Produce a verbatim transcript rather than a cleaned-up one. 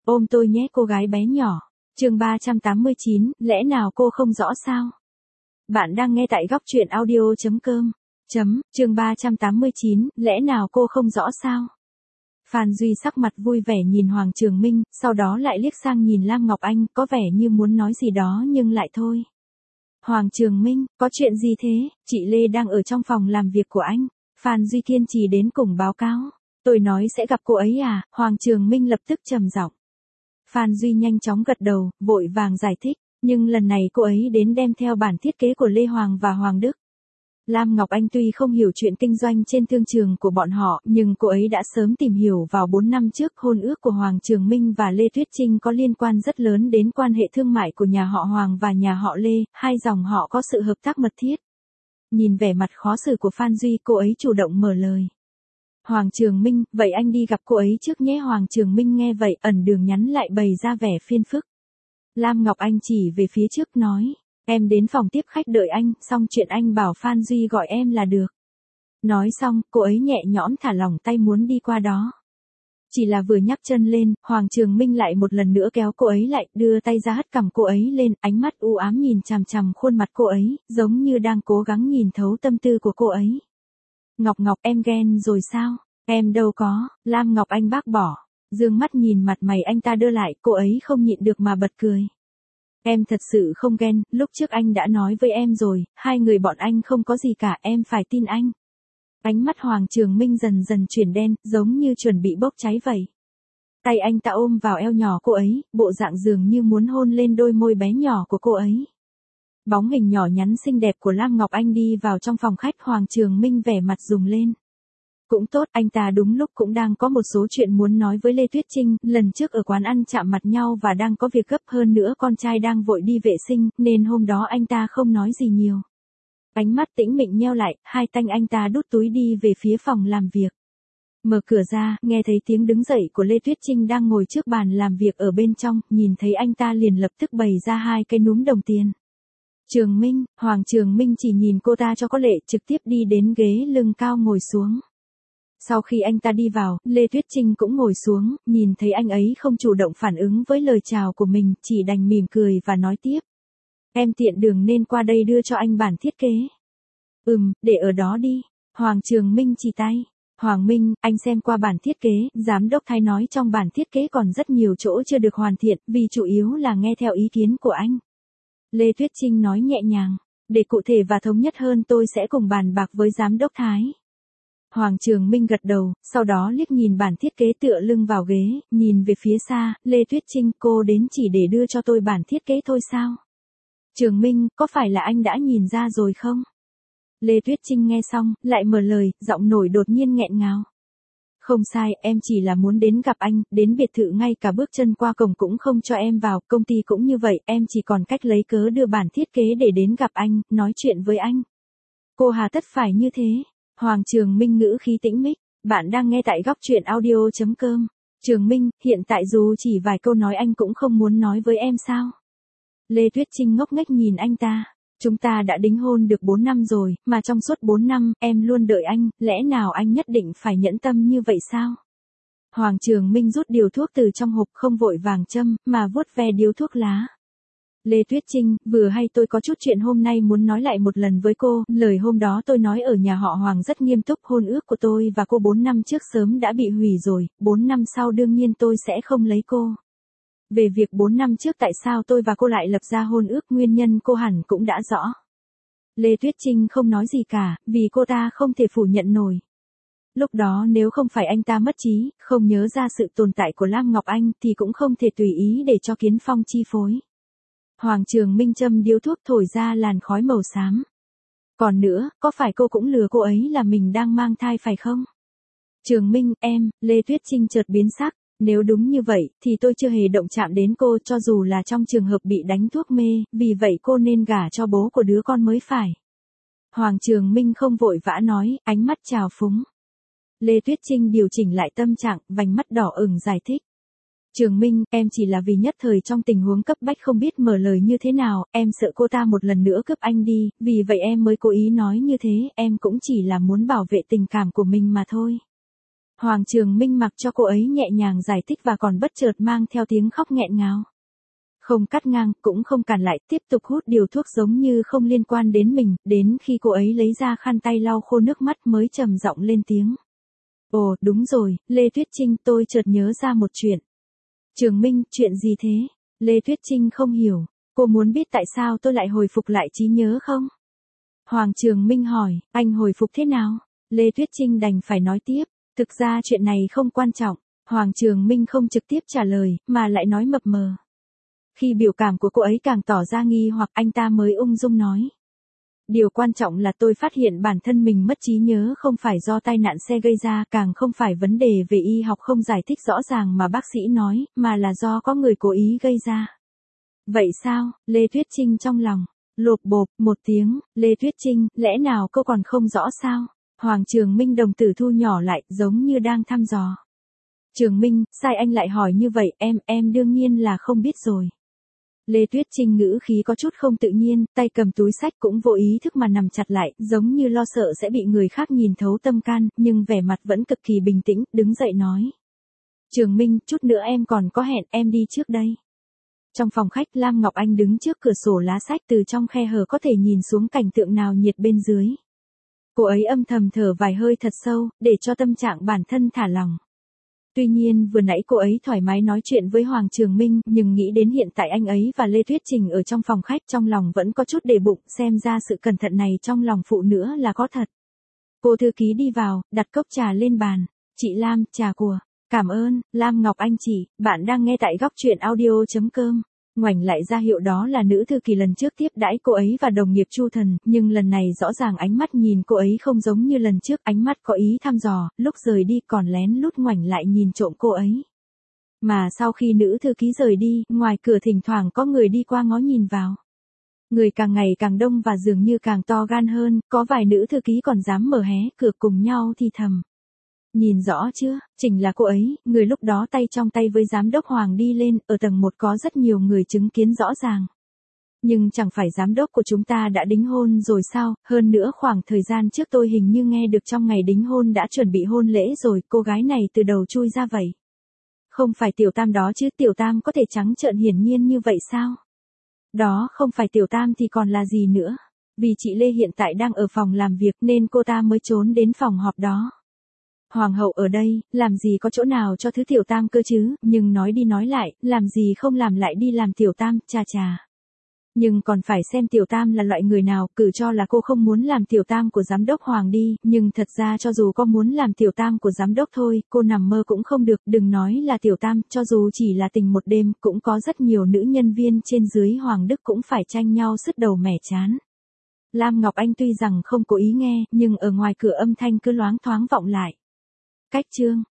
Ôm tôi nhé cô gái bé nhỏ. Chương ba trăm tám mươi chín, lẽ nào cô không rõ sao? Bạn đang nghe tại góc truyện audio chấm com. Chấm, chương ba trăm tám mươi chín, lẽ nào cô không rõ sao? Phan Duy sắc mặt vui vẻ nhìn Hoàng Trường Minh, sau đó lại liếc sang nhìn Lam Ngọc Anh, có vẻ như muốn nói gì đó nhưng lại thôi. Hoàng Trường Minh, có chuyện gì thế? Chị Lê đang ở trong phòng làm việc của anh. Phan Duy kiên trì đến cùng báo cáo. Tôi nói sẽ gặp cô ấy à? Hoàng Trường Minh lập tức trầm giọng. Phan Duy nhanh chóng gật đầu, vội vàng giải thích, nhưng lần này cô ấy đến đem theo bản thiết kế của Lê Hoàng và Hoàng Đức. Lam Ngọc Anh tuy không hiểu chuyện kinh doanh trên thương trường của bọn họ, nhưng cô ấy đã sớm tìm hiểu vào bốn năm trước hôn ước của Hoàng Trường Minh và Lê Tuyết Trinh có liên quan rất lớn đến quan hệ thương mại của nhà họ Hoàng và nhà họ Lê, hai dòng họ có sự hợp tác mật thiết. Nhìn vẻ mặt khó xử của Phan Duy, cô ấy chủ động mở lời. Hoàng Trường Minh, vậy anh đi gặp cô ấy trước nhé. Hoàng Trường Minh nghe vậy, ẩn đường nhắn lại bày ra vẻ phiền phức. Lam Ngọc Anh chỉ về phía trước nói, em đến phòng tiếp khách đợi anh, xong chuyện anh bảo Phan Duy gọi em là được. Nói xong, cô ấy nhẹ nhõm thả lỏng tay muốn đi qua đó. Chỉ là vừa nhấc chân lên, Hoàng Trường Minh lại một lần nữa kéo cô ấy lại, đưa tay ra hất cằm cô ấy lên, ánh mắt u ám nhìn chằm chằm khuôn mặt cô ấy, giống như đang cố gắng nhìn thấu tâm tư của cô ấy. Ngọc Ngọc, em ghen rồi sao? Em đâu có. Lam Ngọc Anh bác bỏ. Dương mắt nhìn mặt mày anh ta đưa lại, cô ấy không nhịn được mà bật cười. Em thật sự không ghen, lúc trước anh đã nói với em rồi, hai người bọn anh không có gì cả, em phải tin anh. Ánh mắt Hoàng Trường Minh dần dần chuyển đen, giống như chuẩn bị bốc cháy vậy. Tay anh ta ôm vào eo nhỏ cô ấy, bộ dạng dường như muốn hôn lên đôi môi bé nhỏ của cô ấy. Bóng hình nhỏ nhắn xinh đẹp của Lam Ngọc Anh đi vào trong phòng khách. Hoàng Trường Minh vẻ mặt rùng lên. Cũng tốt, anh ta đúng lúc cũng đang có một số chuyện muốn nói với Lê Tuyết Trinh, lần trước ở quán ăn chạm mặt nhau và đang có việc gấp, hơn nữa con trai đang vội đi vệ sinh, nên hôm đó anh ta không nói gì nhiều. Ánh mắt tĩnh mịch nheo lại, hai tay anh ta đút túi đi về phía phòng làm việc. Mở cửa ra, nghe thấy tiếng đứng dậy của Lê Tuyết Trinh đang ngồi trước bàn làm việc ở bên trong, nhìn thấy anh ta liền lập tức bày ra hai cái núm đồng tiền. Trường Minh, Hoàng Trường Minh chỉ nhìn cô ta cho có lệ, trực tiếp đi đến ghế lưng cao ngồi xuống. Sau khi anh ta đi vào, Lê Tuyết Trinh cũng ngồi xuống, nhìn thấy anh ấy không chủ động phản ứng với lời chào của mình, chỉ đành mỉm cười và nói tiếp. Em tiện đường nên qua đây đưa cho anh bản thiết kế. Ừm, để ở đó đi. Hoàng Trường Minh chỉ tay. Hoàng Minh, anh xem qua bản thiết kế, giám đốc Thái nói trong bản thiết kế còn rất nhiều chỗ chưa được hoàn thiện, vì chủ yếu là nghe theo ý kiến của anh. Lê Tuyết Trinh nói nhẹ nhàng, để cụ thể và thống nhất hơn tôi sẽ cùng bàn bạc với giám đốc Thái. Hoàng Trường Minh gật đầu, sau đó liếc nhìn bản thiết kế tựa lưng vào ghế, nhìn về phía xa, Lê Tuyết Trinh, cô đến chỉ để đưa cho tôi bản thiết kế thôi sao? Trường Minh, có phải là anh đã nhìn ra rồi không? Lê Tuyết Trinh nghe xong, lại mở lời, giọng nổi đột nhiên nghẹn ngào. Không sai, em chỉ là muốn đến gặp anh, đến biệt thự ngay cả bước chân qua cổng cũng không cho em vào, công ty cũng như vậy, em chỉ còn cách lấy cớ đưa bản thiết kế để đến gặp anh, nói chuyện với anh. Cô hà tất phải như thế. Hoàng Trường Minh ngữ khí tĩnh mịch, bạn đang nghe tại góc truyện audio chấm com. Trường Minh, hiện tại dù chỉ vài câu nói anh cũng không muốn nói với em sao? Lê Tuyết Trinh ngốc nghếch nhìn anh ta. Chúng ta đã đính hôn được bốn năm rồi, mà trong suốt bốn năm, em luôn đợi anh, lẽ nào anh nhất định phải nhẫn tâm như vậy sao? Hoàng Trường Minh rút điếu thuốc từ trong hộp, không vội vàng châm, mà vuốt ve điếu thuốc lá. Lê Tuyết Trinh, vừa hay tôi có chút chuyện hôm nay muốn nói lại một lần với cô, lời hôm đó tôi nói ở nhà họ Hoàng rất nghiêm túc, hôn ước của tôi và cô bốn năm trước sớm đã bị hủy rồi, bốn năm sau đương nhiên tôi sẽ không lấy cô. Về việc bốn năm trước tại sao tôi và cô lại lập ra hôn ước, nguyên nhân cô hẳn cũng đã rõ. Lê Tuyết Trinh không nói gì cả, vì cô ta không thể phủ nhận nổi. Lúc đó nếu không phải anh ta mất trí, không nhớ ra sự tồn tại của Lam Ngọc Anh thì cũng không thể tùy ý để cho Kiến Phong chi phối. Hoàng Trường Minh châm điếu thuốc thổi ra làn khói màu xám. Còn nữa, có phải cô cũng lừa cô ấy là mình đang mang thai phải không? Trường Minh, em, Lê Tuyết Trinh chợt biến sắc. Nếu đúng như vậy, thì tôi chưa hề động chạm đến cô, cho dù là trong trường hợp bị đánh thuốc mê, vì vậy cô nên gả cho bố của đứa con mới phải. Hoàng Trường Minh không vội vã nói, ánh mắt trào phúng. Lê Tuyết Trinh điều chỉnh lại tâm trạng, vành mắt đỏ ửng giải thích. Trường Minh, em chỉ là vì nhất thời trong tình huống cấp bách không biết mở lời như thế nào, em sợ cô ta một lần nữa cướp anh đi, vì vậy em mới cố ý nói như thế, em cũng chỉ là muốn bảo vệ tình cảm của mình mà thôi. Hoàng Trường Minh mặc cho cô ấy nhẹ nhàng giải thích và còn bất chợt mang theo tiếng khóc nghẹn ngào. Không cắt ngang, cũng không cản lại, tiếp tục hút điều thuốc giống như không liên quan đến mình, đến khi cô ấy lấy ra khăn tay lau khô nước mắt mới trầm giọng lên tiếng. Ồ, đúng rồi, Lê Tuyết Trinh, tôi chợt nhớ ra một chuyện. Trường Minh, chuyện gì thế? Lê Tuyết Trinh không hiểu, cô muốn biết tại sao tôi lại hồi phục lại trí nhớ không? Hoàng Trường Minh hỏi, anh hồi phục thế nào? Lê Tuyết Trinh đành phải nói tiếp, thực ra chuyện này không quan trọng. Hoàng Trường Minh không trực tiếp trả lời, mà lại nói mập mờ. Khi biểu cảm của cô ấy càng tỏ ra nghi hoặc anh ta mới ung dung nói. Điều quan trọng là tôi phát hiện bản thân mình mất trí nhớ không phải do tai nạn xe gây ra, càng không phải vấn đề về y học không giải thích rõ ràng mà bác sĩ nói, mà là do có người cố ý gây ra. Vậy sao? Lê Tuyết Trinh trong lòng, lột bộp, một tiếng, Lê Tuyết Trinh, lẽ nào cô còn không rõ sao? Hoàng Trường Minh đồng tử thu nhỏ lại, giống như đang thăm dò. Trường Minh, sai anh lại hỏi như vậy, em, em đương nhiên là không biết rồi. Lê Tuyết Trinh ngữ khí có chút không tự nhiên, tay cầm túi sách cũng vô ý thức mà nằm chặt lại, giống như lo sợ sẽ bị người khác nhìn thấu tâm can, nhưng vẻ mặt vẫn cực kỳ bình tĩnh, đứng dậy nói. Trường Minh, chút nữa em còn có hẹn, em đi trước đây. Trong phòng khách, Lam Ngọc Anh đứng trước cửa sổ lá sách, từ trong khe hở có thể nhìn xuống cảnh tượng nào nhiệt bên dưới. Cô ấy âm thầm thở vài hơi thật sâu, để cho tâm trạng bản thân thả lỏng. Tuy nhiên vừa nãy cô ấy thoải mái nói chuyện với Hoàng Trường Minh, nhưng nghĩ đến hiện tại anh ấy và Lê Tuyết Trinh ở trong phòng khách, trong lòng vẫn có chút để bụng, xem ra sự cẩn thận này trong lòng phụ nữa là có thật. Cô thư ký đi vào, đặt cốc trà lên bàn. Chị Lam, trà của. Cảm ơn, Lam Ngọc Anh chị, bạn đang nghe tại góc truyện audio.com. Ngoảnh lại ra hiệu đó là nữ thư ký lần trước tiếp đãi cô ấy và đồng nghiệp Chu Thần, nhưng lần này rõ ràng ánh mắt nhìn cô ấy không giống như lần trước, ánh mắt có ý thăm dò, lúc rời đi còn lén lút ngoảnh lại nhìn trộm cô ấy. Mà sau khi nữ thư ký rời đi, ngoài cửa thỉnh thoảng có người đi qua ngó nhìn vào. Người càng ngày càng đông và dường như càng to gan hơn, có vài nữ thư ký còn dám mở hé cửa cùng nhau thì thầm. Nhìn rõ chưa, chính là cô ấy, người lúc đó tay trong tay với giám đốc Hoàng đi lên, ở tầng một có rất nhiều người chứng kiến rõ ràng. Nhưng chẳng phải giám đốc của chúng ta đã đính hôn rồi sao, hơn nữa khoảng thời gian trước tôi hình như nghe được trong ngày đính hôn đã chuẩn bị hôn lễ rồi, cô gái này từ đầu chui ra vậy. Không phải Tiểu Tam đó chứ, Tiểu Tam có thể trắng trợn hiển nhiên như vậy sao? Đó không phải Tiểu Tam thì còn là gì nữa? Vì chị Lê hiện tại đang ở phòng làm việc nên cô ta mới trốn đến phòng họp đó. Hoàng hậu ở đây, làm gì có chỗ nào cho thứ Tiểu Tam cơ chứ, nhưng nói đi nói lại, làm gì không làm lại đi làm Tiểu Tam, chà chà. Nhưng còn phải xem Tiểu Tam là loại người nào, cử cho là cô không muốn làm Tiểu Tam của giám đốc Hoàng đi, nhưng thật ra cho dù có muốn làm Tiểu Tam của giám đốc thôi, cô nằm mơ cũng không được, đừng nói là Tiểu Tam, cho dù chỉ là tình một đêm, cũng có rất nhiều nữ nhân viên trên dưới Hoàng Đức cũng phải tranh nhau sứt đầu mẻ chán. Lam Ngọc Anh tuy rằng không cố ý nghe, nhưng ở ngoài cửa âm thanh cứ loáng thoáng vọng lại. Cách chương